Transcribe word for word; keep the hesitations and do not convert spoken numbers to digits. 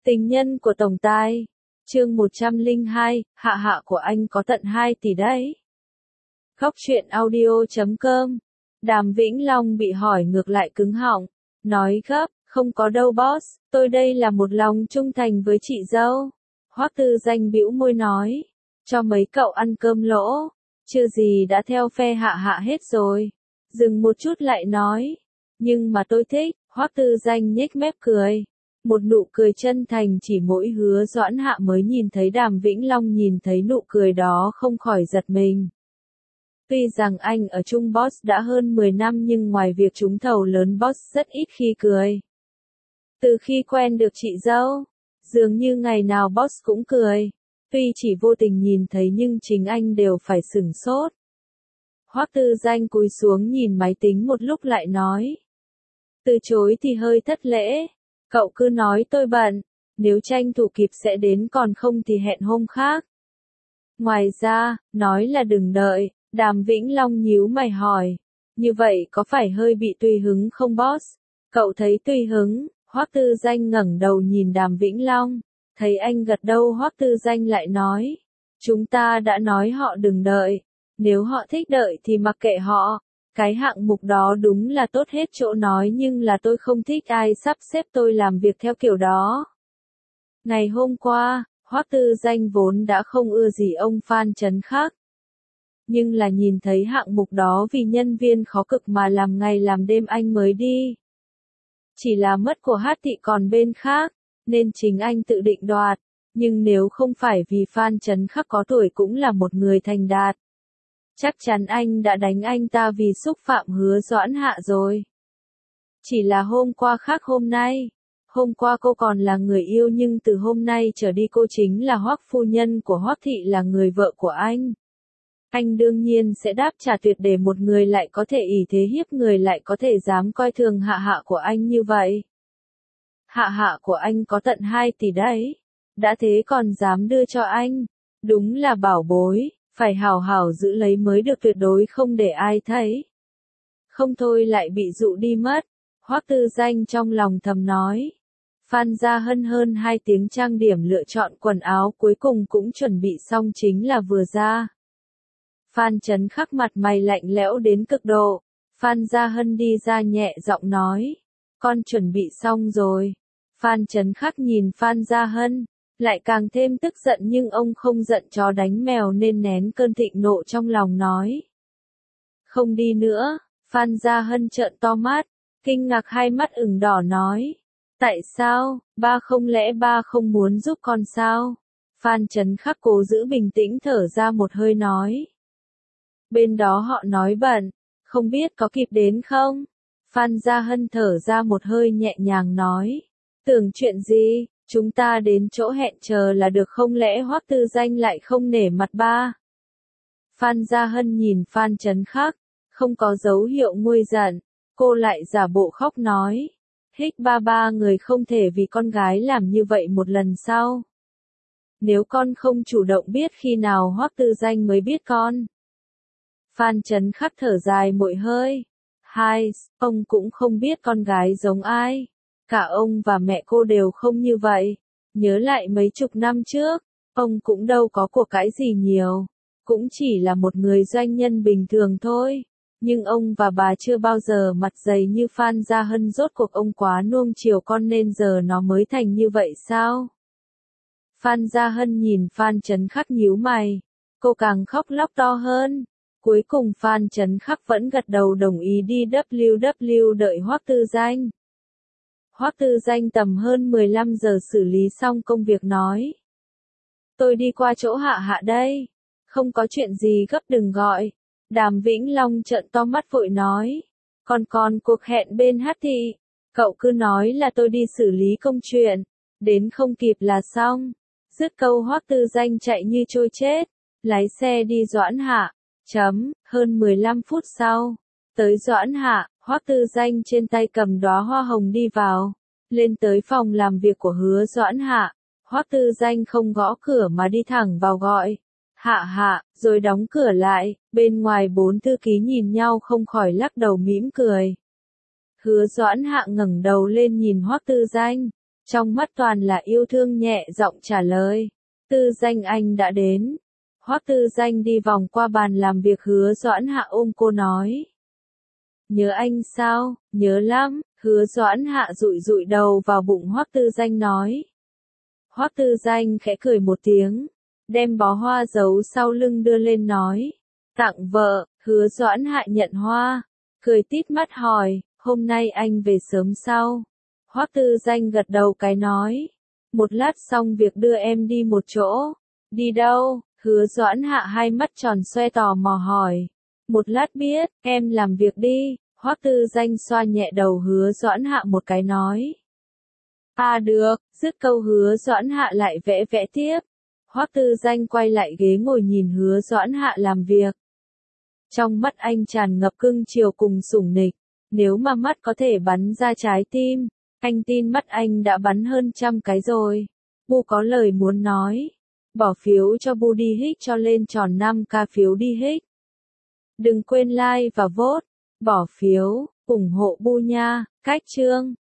Tình nhân của tổng tài. Chương một trăm lẻ hai, hạ hạ của anh có tận hai tỷ đấy. Khóc chuyện audio chấm com. Đàm Vĩnh Long bị hỏi ngược lại cứng họng, nói gấp, không có đâu boss, tôi đây là một lòng trung thành với chị dâu. Hoắc Tư Danh bĩu môi nói, cho mấy cậu ăn cơm lỗ, chưa gì đã theo phe hạ hạ hết rồi. Dừng một chút lại nói, nhưng mà tôi thích. Hoắc Tư Danh nhếch mép cười. Một nụ cười chân thành chỉ mỗi Hứa Doãn Hạ mới nhìn thấy. Đàm Vĩnh Long nhìn thấy nụ cười đó không khỏi giật mình. Tuy rằng anh ở chung boss đã hơn mười năm nhưng ngoài việc trúng thầu lớn boss rất ít khi cười. Từ khi quen được chị dâu, dường như ngày nào boss cũng cười. Tuy chỉ vô tình nhìn thấy nhưng chính anh đều phải sửng sốt. Hoắc Tư Danh cúi xuống nhìn máy tính một lúc lại nói. Từ chối thì hơi thất lễ. Cậu cứ nói tôi bận, nếu tranh thủ kịp sẽ đến còn không thì hẹn hôm khác. Ngoài ra, nói là đừng đợi, Đàm Vĩnh Long nhíu mày hỏi. Như vậy có phải hơi bị tùy hứng không boss? Cậu thấy tùy hứng, Hoắc Tư Danh ngẩng đầu nhìn Đàm Vĩnh Long, thấy anh gật đầu Hoắc Tư Danh lại nói. Chúng ta đã nói họ đừng đợi, nếu họ thích đợi thì mặc kệ họ. Cái hạng mục đó đúng là tốt hết chỗ nói nhưng là tôi không thích ai sắp xếp tôi làm việc theo kiểu đó. Ngày hôm qua, Hoắc Tư Danh vốn đã không ưa gì ông Phan Chấn Khắc. Nhưng là nhìn thấy hạng mục đó vì nhân viên khó cực mà làm ngày làm đêm anh mới đi. Chỉ là mất của Hát Thị còn bên khác, nên chính anh tự định đoạt. Nhưng nếu không phải vì Phan Chấn Khắc có tuổi cũng là một người thành đạt. Chắc chắn anh đã đánh anh ta vì xúc phạm Hứa Doãn Hạ rồi. Chỉ là hôm qua khác hôm nay. Hôm qua cô còn là người yêu nhưng từ hôm nay trở đi cô chính là Hoắc phu nhân của Hoắc Thị, là người vợ của anh. Anh đương nhiên sẽ đáp trả tuyệt để một người lại có thể ỷ thế hiếp người lại có thể dám coi thường hạ hạ của anh như vậy. Hạ hạ của anh có tận hai tỷ đấy. Đã thế còn dám đưa cho anh. Đúng là bảo bối. Phải hào hào giữ lấy mới được, tuyệt đối không để ai thấy. Không thôi lại bị dụ đi mất. Hoắc Tư Danh trong lòng thầm nói. Phan Gia Hân hơn hai tiếng trang điểm lựa chọn quần áo cuối cùng cũng chuẩn bị xong chính là vừa ra. Phan Chấn Khắc mặt mày lạnh lẽo đến cực độ. Phan Gia Hân đi ra nhẹ giọng nói. Con chuẩn bị xong rồi. Phan Chấn Khắc nhìn Phan Gia Hân. Lại càng thêm tức giận nhưng ông không giận chó đánh mèo nên nén cơn thịnh nộ trong lòng nói. Không đi nữa. Phan Gia Hân trợn to mắt, kinh ngạc hai mắt ửng đỏ nói. Tại sao, ba không lẽ ba không muốn giúp con sao? Phan Chấn Khắc cố giữ bình tĩnh thở ra một hơi nói. Bên đó họ nói bận, không biết có kịp đến không? Phan Gia Hân thở ra một hơi nhẹ nhàng nói. Tưởng chuyện gì? Chúng ta đến chỗ hẹn chờ là được không lẽ Hoắc Tư Danh lại không nể mặt ba? Phan Gia Hân nhìn Phan Chấn Khắc, không có dấu hiệu nguôi giận, cô lại giả bộ khóc nói. Hích ba ba người không thể vì con gái làm như vậy một lần sau. Nếu con không chủ động biết khi nào Hoắc Tư Danh mới biết con. Phan Chấn Khắc thở dài mỗi hơi. Hai, ông cũng không biết con gái giống ai. Cả ông và mẹ cô đều không như vậy. Nhớ lại mấy chục năm trước, ông cũng đâu có của cải gì nhiều. Cũng chỉ là một người doanh nhân bình thường thôi. Nhưng ông và bà chưa bao giờ mặt dày như Phan Gia Hân, rốt cuộc ông quá nuông chiều con nên giờ nó mới thành như vậy sao? Phan Gia Hân nhìn Phan Chấn Khắc nhíu mày. Cô càng khóc lóc to hơn. Cuối cùng Phan Chấn Khắc vẫn gật đầu đồng ý đi vê kép vê kép đợi Hoắc Tư Danh. Hoắc Tư Danh tầm hơn mười lăm giờ xử lý xong công việc nói. Tôi đi qua chỗ hạ hạ đây. Không có chuyện gì gấp đừng gọi. Đàm Vĩnh Long trợn to mắt vội nói. Còn còn cuộc hẹn bên Hát Thị. Cậu cứ nói là tôi đi xử lý công chuyện. Đến không kịp là xong. Dứt câu Hoắc Tư Danh chạy như trôi chết. Lái xe đi Doãn Hạ. Chấm, hơn mười lăm phút sau. Tới Doãn Hạ, Hoắc Tư Danh trên tay cầm đóa hoa hồng đi vào. Lên tới phòng làm việc của Hứa Doãn Hạ. Hoắc Tư Danh không gõ cửa mà đi thẳng vào gọi. Hạ hạ, rồi đóng cửa lại. Bên ngoài bốn thư ký nhìn nhau không khỏi lắc đầu mỉm cười. Hứa Doãn Hạ ngẩng đầu lên nhìn Hoắc Tư Danh. Trong mắt toàn là yêu thương nhẹ giọng trả lời. Tư Danh anh đã đến. Hoắc Tư Danh đi vòng qua bàn làm việc Hứa Doãn Hạ ôm cô nói. Nhớ anh sao, nhớ lắm, Hứa Doãn Hạ dụi dụi đầu vào bụng Hoắc Tư Danh nói. Hoắc Tư Danh khẽ cười một tiếng, đem bó hoa giấu sau lưng đưa lên nói. Tặng vợ, Hứa Doãn Hạ nhận hoa, cười tít mắt hỏi, hôm nay anh về sớm sao? Hoắc Tư Danh gật đầu cái nói. Một lát xong việc đưa em đi một chỗ. Đi đâu? Hứa Doãn Hạ hai mắt tròn xoe tò mò hỏi. Một lát biết, em làm việc đi. Hoắc Tư Danh xoa nhẹ đầu Hứa Doãn Hạ một cái nói. À được, dứt câu Hứa Doãn Hạ lại vẽ vẽ tiếp. Hoắc Tư Danh quay lại ghế ngồi nhìn Hứa Doãn Hạ làm việc. Trong mắt anh tràn ngập cưng chiều cùng sủng nịch. Nếu mà mắt có thể bắn ra trái tim, anh tin mắt anh đã bắn hơn trăm cái rồi. Bu có lời muốn nói. Bỏ phiếu cho Bu đi hích cho lên tròn năm k phiếu đi hích. Đừng quên like và vote. Bỏ phiếu, ủng hộ Bu nha. Cách chương.